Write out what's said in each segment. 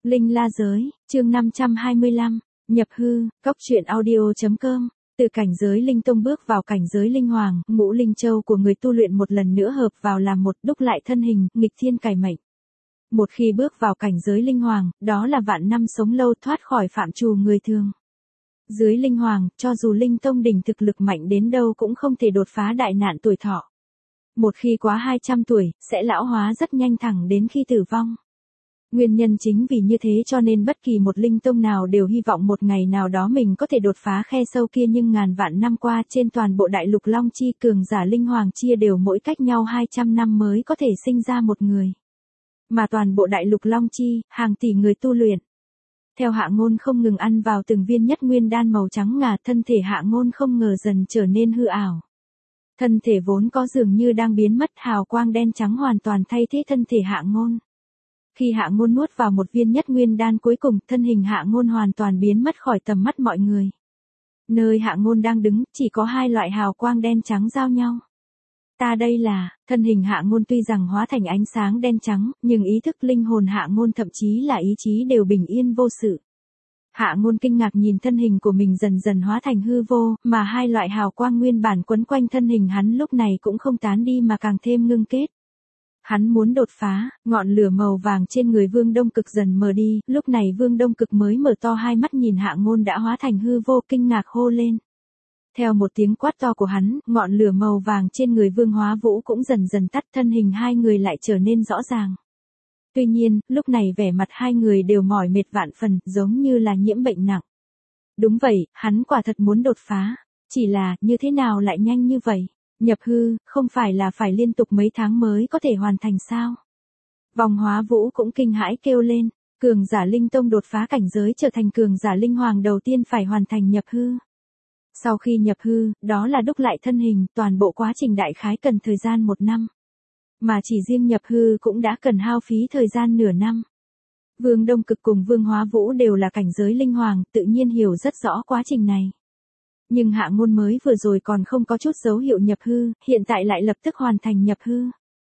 Linh La Giới, chương 525, nhập hư, cóc truyện audio.com. Từ cảnh giới linh tông bước vào cảnh giới linh hoàng, ngũ linh châu của người tu luyện một lần nữa hợp vào làm một, đúc lại thân hình, nghịch thiên cải mệnh. Một khi bước vào cảnh giới linh hoàng, đó là vạn năm sống lâu, thoát khỏi phạm trù người thường. Dưới linh hoàng, cho dù linh tông đỉnh thực lực mạnh đến đâu cũng không thể đột phá đại nạn tuổi thọ. Một khi quá 200 tuổi, sẽ lão hóa rất nhanh thẳng đến khi tử vong. Nguyên nhân chính vì như thế cho nên bất kỳ một linh tông nào đều hy vọng một ngày nào đó mình có thể đột phá khe sâu kia, nhưng ngàn vạn năm qua trên toàn bộ đại lục Long Chi, cường giả linh hoàng chia đều mỗi cách nhau 200 năm mới có thể sinh ra một người. Mà toàn bộ đại lục Long Chi, hàng tỷ người tu luyện. Theo Hạ Ngôn không ngừng ăn vào từng viên nhất nguyên đan màu trắng ngà, thân thể Hạ Ngôn không ngờ dần trở nên hư ảo. Thân thể vốn có dường như đang biến mất, hào quang đen trắng hoàn toàn thay thế thân thể Hạ Ngôn. Khi Hạ Ngôn nuốt vào một viên nhất nguyên đan cuối cùng, thân hình Hạ Ngôn hoàn toàn biến mất khỏi tầm mắt mọi người. Nơi Hạ Ngôn đang đứng, chỉ có hai loại hào quang đen trắng giao nhau. Ta đây là, thân hình Hạ Ngôn tuy rằng hóa thành ánh sáng đen trắng, nhưng ý thức linh hồn Hạ Ngôn thậm chí là ý chí đều bình yên vô sự. Hạ Ngôn kinh ngạc nhìn thân hình của mình dần dần hóa thành hư vô, mà hai loại hào quang nguyên bản quấn quanh thân hình hắn lúc này cũng không tán đi mà càng thêm ngưng kết. Hắn muốn đột phá, ngọn lửa màu vàng trên người Vương Đông Cực dần mờ đi, lúc này Vương Đông Cực mới mở to hai mắt nhìn Hạ Ngôn đã hóa thành hư vô, kinh ngạc hô lên. Theo một tiếng quát to của hắn, ngọn lửa màu vàng trên người Vương Hóa Vũ cũng dần dần tắt, thân hình hai người lại trở nên rõ ràng. Tuy nhiên, lúc này vẻ mặt hai người đều mỏi mệt vạn phần, giống như là nhiễm bệnh nặng. Đúng vậy, hắn quả thật muốn đột phá. Chỉ là, như thế nào lại nhanh như vậy? Nhập hư, không phải là phải liên tục mấy tháng mới có thể hoàn thành sao? Vòng Hóa Vũ cũng kinh hãi kêu lên, cường giả linh tông đột phá cảnh giới trở thành cường giả linh hoàng đầu tiên phải hoàn thành nhập hư. Sau khi nhập hư, đó là đúc lại thân hình, toàn bộ quá trình đại khái cần thời gian 1 năm. Mà chỉ riêng nhập hư cũng đã cần hao phí thời gian nửa năm. Vương Đông Cực cùng Vương Hóa Vũ đều là cảnh giới linh hoàng, tự nhiên hiểu rất rõ quá trình này. Nhưng Hạ Ngôn mới vừa rồi còn không có chút dấu hiệu nhập hư, hiện tại lại lập tức hoàn thành nhập hư.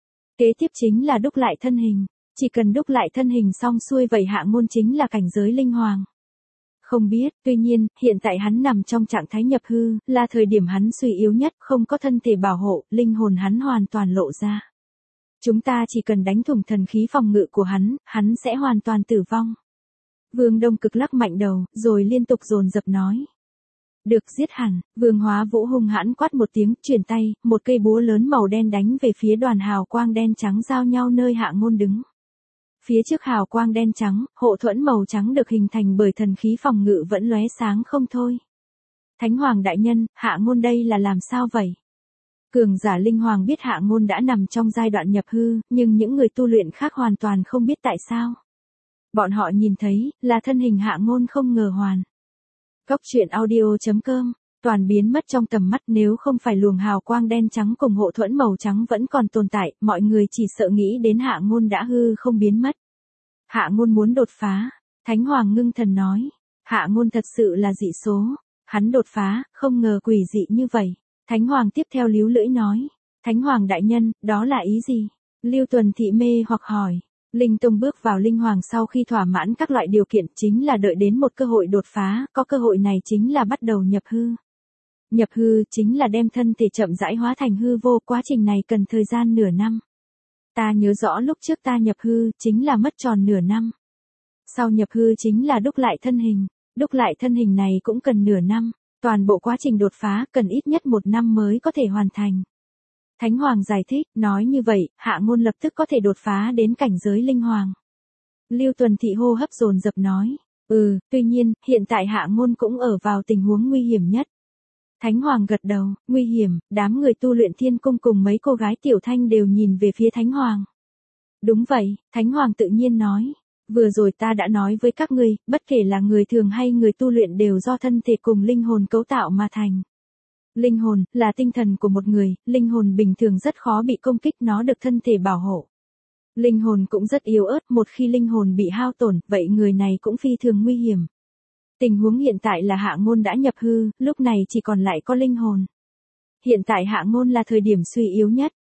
Kế tiếp chính là đúc lại thân hình, chỉ cần đúc lại thân hình xong xuôi vậy Hạ Ngôn chính là cảnh giới linh hoàng. Không biết, tuy nhiên, hiện tại hắn nằm trong trạng thái nhập hư, là thời điểm hắn suy yếu nhất, không có thân thể bảo hộ, linh hồn hắn hoàn toàn lộ ra. Chúng ta chỉ cần đánh thủng thần khí phòng ngự của hắn sẽ hoàn toàn tử vong. Vương Đông Cực lắc mạnh đầu, rồi liên tục dồn dập nói. Được giết hẳn, Vương Hóa Vũ hung hãn quát một tiếng, chuyển tay, một cây búa lớn màu đen đánh về phía đoàn hào quang đen trắng giao nhau nơi Hạ Ngôn đứng. Phía trước hào quang đen trắng, hộ thuẫn màu trắng được hình thành bởi thần khí phòng ngự vẫn lóe sáng không thôi. Thánh Hoàng đại nhân, Hạ Ngôn đây là làm sao vậy? Cường giả linh hoàng biết Hạ Ngôn đã nằm trong giai đoạn nhập hư, nhưng những người tu luyện khác hoàn toàn không biết tại sao. Bọn họ nhìn thấy, là thân hình Hạ Ngôn không ngờ hoàn. Cóc truyện audio.com, toàn biến mất trong tầm mắt, nếu không phải luồng hào quang đen trắng cùng hộ thuẫn màu trắng vẫn còn tồn tại, mọi người chỉ sợ nghĩ đến Hạ Ngôn đã hư không biến mất. Hạ Ngôn muốn đột phá, Thánh Hoàng ngưng thần nói, Hạ Ngôn thật sự là dị số, hắn đột phá, không ngờ quỷ dị như vậy. Thánh Hoàng tiếp theo líu lưỡi nói, Thánh Hoàng đại nhân, đó là ý gì? Lưu Tuần Thị mê hoặc hỏi. Linh tông bước vào linh hoàng sau khi thỏa mãn các loại điều kiện chính là đợi đến một cơ hội đột phá, có cơ hội này chính là bắt đầu nhập hư. Nhập hư chính là đem thân thể chậm rãi hóa thành hư vô, quá trình này cần thời gian nửa năm. Ta nhớ rõ lúc trước ta nhập hư chính là mất tròn nửa năm. Sau nhập hư chính là đúc lại thân hình, đúc lại thân hình này cũng cần nửa năm, toàn bộ quá trình đột phá cần ít nhất 1 năm mới có thể hoàn thành. Thánh Hoàng giải thích, nói như vậy, Hạ Ngôn lập tức có thể đột phá đến cảnh giới linh hoàng. Lưu Tuần Thị hô hấp dồn dập nói, tuy nhiên, hiện tại Hạ Ngôn cũng ở vào tình huống nguy hiểm nhất. Thánh Hoàng gật đầu, nguy hiểm, đám người tu luyện Thiên Cung cùng mấy cô gái tiểu thanh đều nhìn về phía Thánh Hoàng. Đúng vậy, Thánh Hoàng tự nhiên nói, vừa rồi ta đã nói với các ngươi, bất kể là người thường hay người tu luyện đều do thân thể cùng linh hồn cấu tạo mà thành. Linh hồn, là tinh thần của một người, linh hồn bình thường rất khó bị công kích, nó được thân thể bảo hộ. Linh hồn cũng rất yếu ớt, một khi linh hồn bị hao tổn, vậy người này cũng phi thường nguy hiểm. Tình huống hiện tại là Hạ Ngôn đã nhập hư, lúc này chỉ còn lại có linh hồn. Hiện tại Hạ Ngôn là thời điểm suy yếu nhất,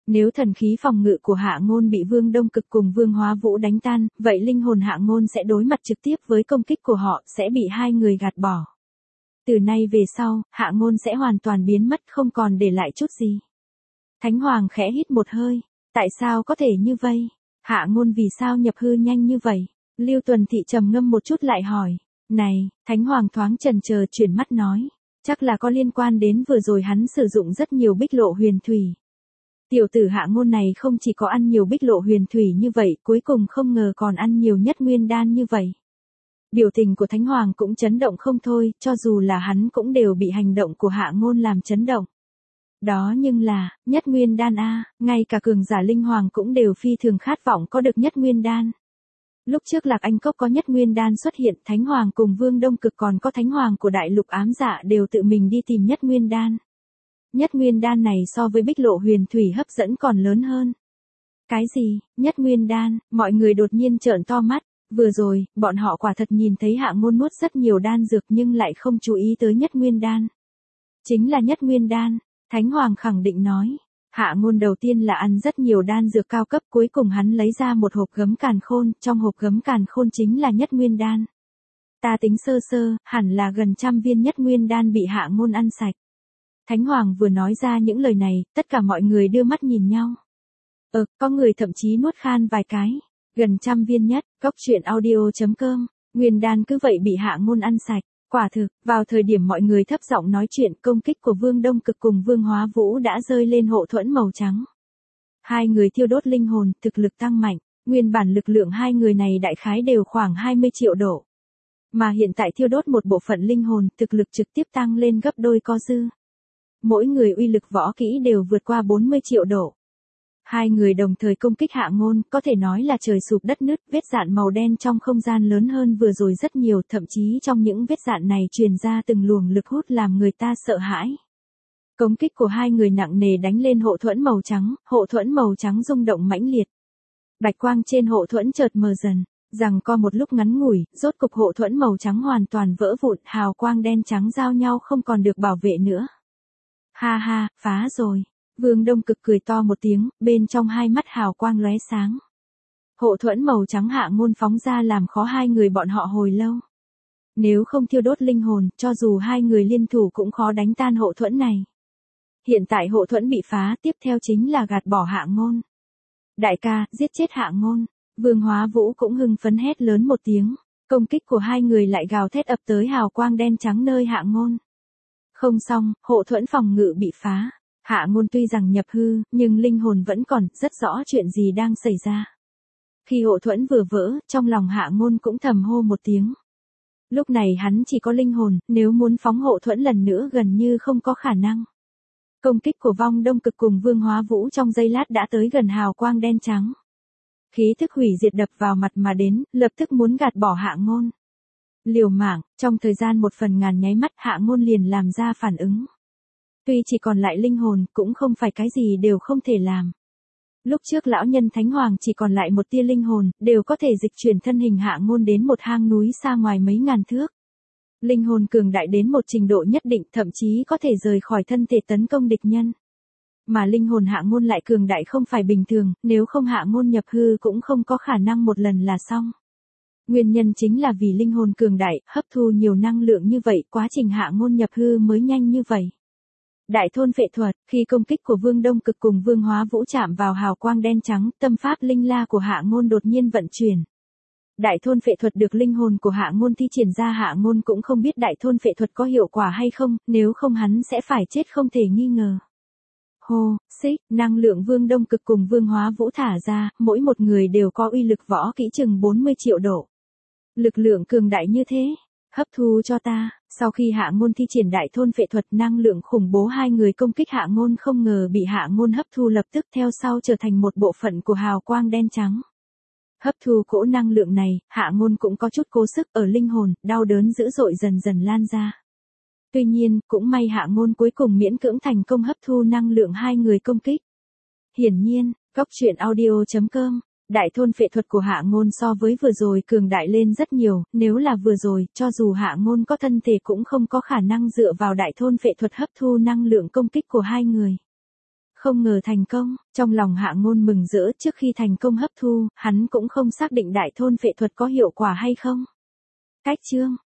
Nếu thần khí phòng ngự của Hạ Ngôn bị Vương Đông Cực cùng Vương Hóa Vũ đánh tan, vậy linh hồn Hạ Ngôn sẽ đối mặt trực tiếp với công kích của họ, sẽ bị hai người gạt bỏ. Từ nay về sau, Hạ Ngôn sẽ hoàn toàn biến mất, không còn để lại chút gì. Thánh Hoàng khẽ hít một hơi. Tại sao có thể như vậy? Hạ Ngôn vì sao nhập hư nhanh như vậy? Lưu Tuần Thị trầm ngâm một chút lại hỏi. Này, Thánh Hoàng thoáng chần chờ chuyển mắt nói. Chắc là có liên quan đến vừa rồi hắn sử dụng rất nhiều bích lộ huyền thủy. Tiểu tử Hạ Ngôn này không chỉ có ăn nhiều bích lộ huyền thủy như vậy, cuối cùng không ngờ còn ăn nhiều nhất nguyên đan như vậy. Biểu tình của Thánh Hoàng cũng chấn động không thôi, cho dù là hắn cũng đều bị hành động của Hạ Ngôn làm chấn động. Đó nhưng là, nhất nguyên đan a, ngay cả cường giả linh hoàng cũng đều phi thường khát vọng có được nhất nguyên đan. Lúc trước Lạc Anh Cốc có nhất nguyên đan xuất hiện, Thánh Hoàng cùng Vương Đông Cực còn có Thánh Hoàng của Đại Lục Ám Dạ đều tự mình đi tìm nhất nguyên đan. Nhất nguyên đan này so với bích lộ huyền thủy hấp dẫn còn lớn hơn. Cái gì, nhất nguyên đan, mọi người đột nhiên trợn to mắt. Vừa rồi, bọn họ quả thật nhìn thấy Hạ Ngôn nuốt rất nhiều đan dược nhưng lại không chú ý tới nhất nguyên đan. Chính là nhất nguyên đan, Thánh Hoàng khẳng định nói. Hạ Ngôn đầu tiên là ăn rất nhiều đan dược cao cấp, cuối cùng hắn lấy ra một hộp gấm càn khôn, trong hộp gấm càn khôn chính là nhất nguyên đan. Ta tính sơ sơ, hẳn là gần 100 viên nhất nguyên đan bị Hạ Ngôn ăn sạch. Thánh Hoàng vừa nói ra những lời này, tất cả mọi người đưa mắt nhìn nhau. Có người thậm chí nuốt khan vài cái. Gần 100 viên nhất, goctruyện.audio.com, nguyên đan cứ vậy bị Hạ Ngôn ăn sạch. Quả thực, vào thời điểm mọi người thấp giọng nói chuyện, công kích của Vương Đông Cực cùng Vương Hóa Vũ đã rơi lên hộ thuẫn màu trắng. Hai người thiêu đốt linh hồn, thực lực tăng mạnh, nguyên bản lực lượng hai người này đại khái đều khoảng 20 triệu độ. Mà hiện tại thiêu đốt một bộ phận linh hồn, thực lực trực tiếp tăng lên gấp đôi có dư. Mỗi người uy lực võ kỹ đều vượt qua 40 triệu độ. Hai người đồng thời công kích Hạ Ngôn, có thể nói là trời sụp đất nứt, vết dạn màu đen trong không gian lớn hơn vừa rồi rất nhiều, thậm chí trong những vết dạn này truyền ra từng luồng lực hút làm người ta sợ hãi. Công kích của hai người nặng nề đánh lên hộ thuẫn màu trắng rung động mãnh liệt. Bạch quang trên hộ thuẫn chợt mờ dần, rằng co một lúc ngắn ngủi, rốt cục hộ thuẫn màu trắng hoàn toàn vỡ vụn, hào quang đen trắng giao nhau không còn được bảo vệ nữa. Ha ha, phá rồi. Vương Đông Cực cười to một tiếng, bên trong hai mắt hào quang lóe sáng. Hộ thuẫn màu trắng Hạ Ngôn phóng ra làm khó hai người bọn họ hồi lâu. Nếu không thiêu đốt linh hồn, cho dù hai người liên thủ cũng khó đánh tan hộ thuẫn này. Hiện tại hộ thuẫn bị phá, tiếp theo chính là gạt bỏ Hạ Ngôn. Đại ca, giết chết Hạ Ngôn. Vương Hóa Vũ cũng hưng phấn hét lớn một tiếng. Công kích của hai người lại gào thét ập tới hào quang đen trắng nơi Hạ Ngôn. Không xong, hộ thuẫn phòng ngự bị phá. Hạ Ngôn tuy rằng nhập hư, nhưng linh hồn vẫn còn, rất rõ chuyện gì đang xảy ra. Khi hộ thuẫn vừa vỡ, trong lòng Hạ Ngôn cũng thầm hô một tiếng. Lúc này hắn chỉ có linh hồn, nếu muốn phóng hộ thuẫn lần nữa gần như không có khả năng. Công kích của Vong Đông Cực cùng Vương Hóa Vũ trong giây lát đã tới gần hào quang đen trắng. Khí thức hủy diệt đập vào mặt mà đến, lập tức muốn gạt bỏ Hạ Ngôn. Liều mạng, trong thời gian 1/1000 nháy mắt Hạ Ngôn liền làm ra phản ứng. Tuy chỉ còn lại linh hồn, cũng không phải cái gì đều không thể làm. Lúc trước lão nhân Thánh Hoàng chỉ còn lại một tia linh hồn, đều có thể dịch chuyển thân hình Hạ Ngôn đến một hang núi xa ngoài mấy ngàn thước. Linh hồn cường đại đến một trình độ nhất định, thậm chí có thể rời khỏi thân thể tấn công địch nhân. Mà linh hồn Hạ Ngôn lại cường đại không phải bình thường, nếu không Hạ Ngôn nhập hư cũng không có khả năng một lần là xong. Nguyên nhân chính là vì linh hồn cường đại, hấp thu nhiều năng lượng như vậy, quá trình Hạ Ngôn nhập hư mới nhanh như vậy. Đại thôn phệ thuật, khi công kích của Vương Đông Cực cùng Vương Hóa Vũ chạm vào hào quang đen trắng, tâm pháp linh la của Hạ Ngôn đột nhiên vận chuyển. Đại thôn phệ thuật được linh hồn của Hạ Ngôn thi triển ra, Hạ Ngôn cũng không biết đại thôn phệ thuật có hiệu quả hay không, nếu không hắn sẽ phải chết không thể nghi ngờ. Hô, xích, năng lượng Vương Đông Cực cùng Vương Hóa Vũ thả ra, mỗi một người đều có uy lực võ kỹ chừng 40 triệu độ. Lực lượng cường đại như thế, hấp thu cho ta. Sau khi Hạ Ngôn thi triển đại thôn phệ thuật, năng lượng khủng bố hai người công kích Hạ Ngôn không ngờ bị Hạ Ngôn hấp thu, lập tức theo sau trở thành một bộ phận của hào quang đen trắng. Hấp thu cỗ năng lượng này, Hạ Ngôn cũng có chút cố sức ở linh hồn, đau đớn dữ dội dần dần lan ra. Tuy nhiên, cũng may Hạ Ngôn cuối cùng miễn cưỡng thành công hấp thu năng lượng hai người công kích. Hiển nhiên, goctruyện.audio.com, đại thôn phệ thuật của Hạ Ngôn so với vừa rồi cường đại lên rất nhiều, nếu là vừa rồi, cho dù Hạ Ngôn có thân thể cũng không có khả năng dựa vào đại thôn phệ thuật hấp thu năng lượng công kích của hai người. Không ngờ thành công, trong lòng Hạ Ngôn mừng rỡ. Trước khi thành công hấp thu, hắn cũng không xác định đại thôn phệ thuật có hiệu quả hay không. Cách chương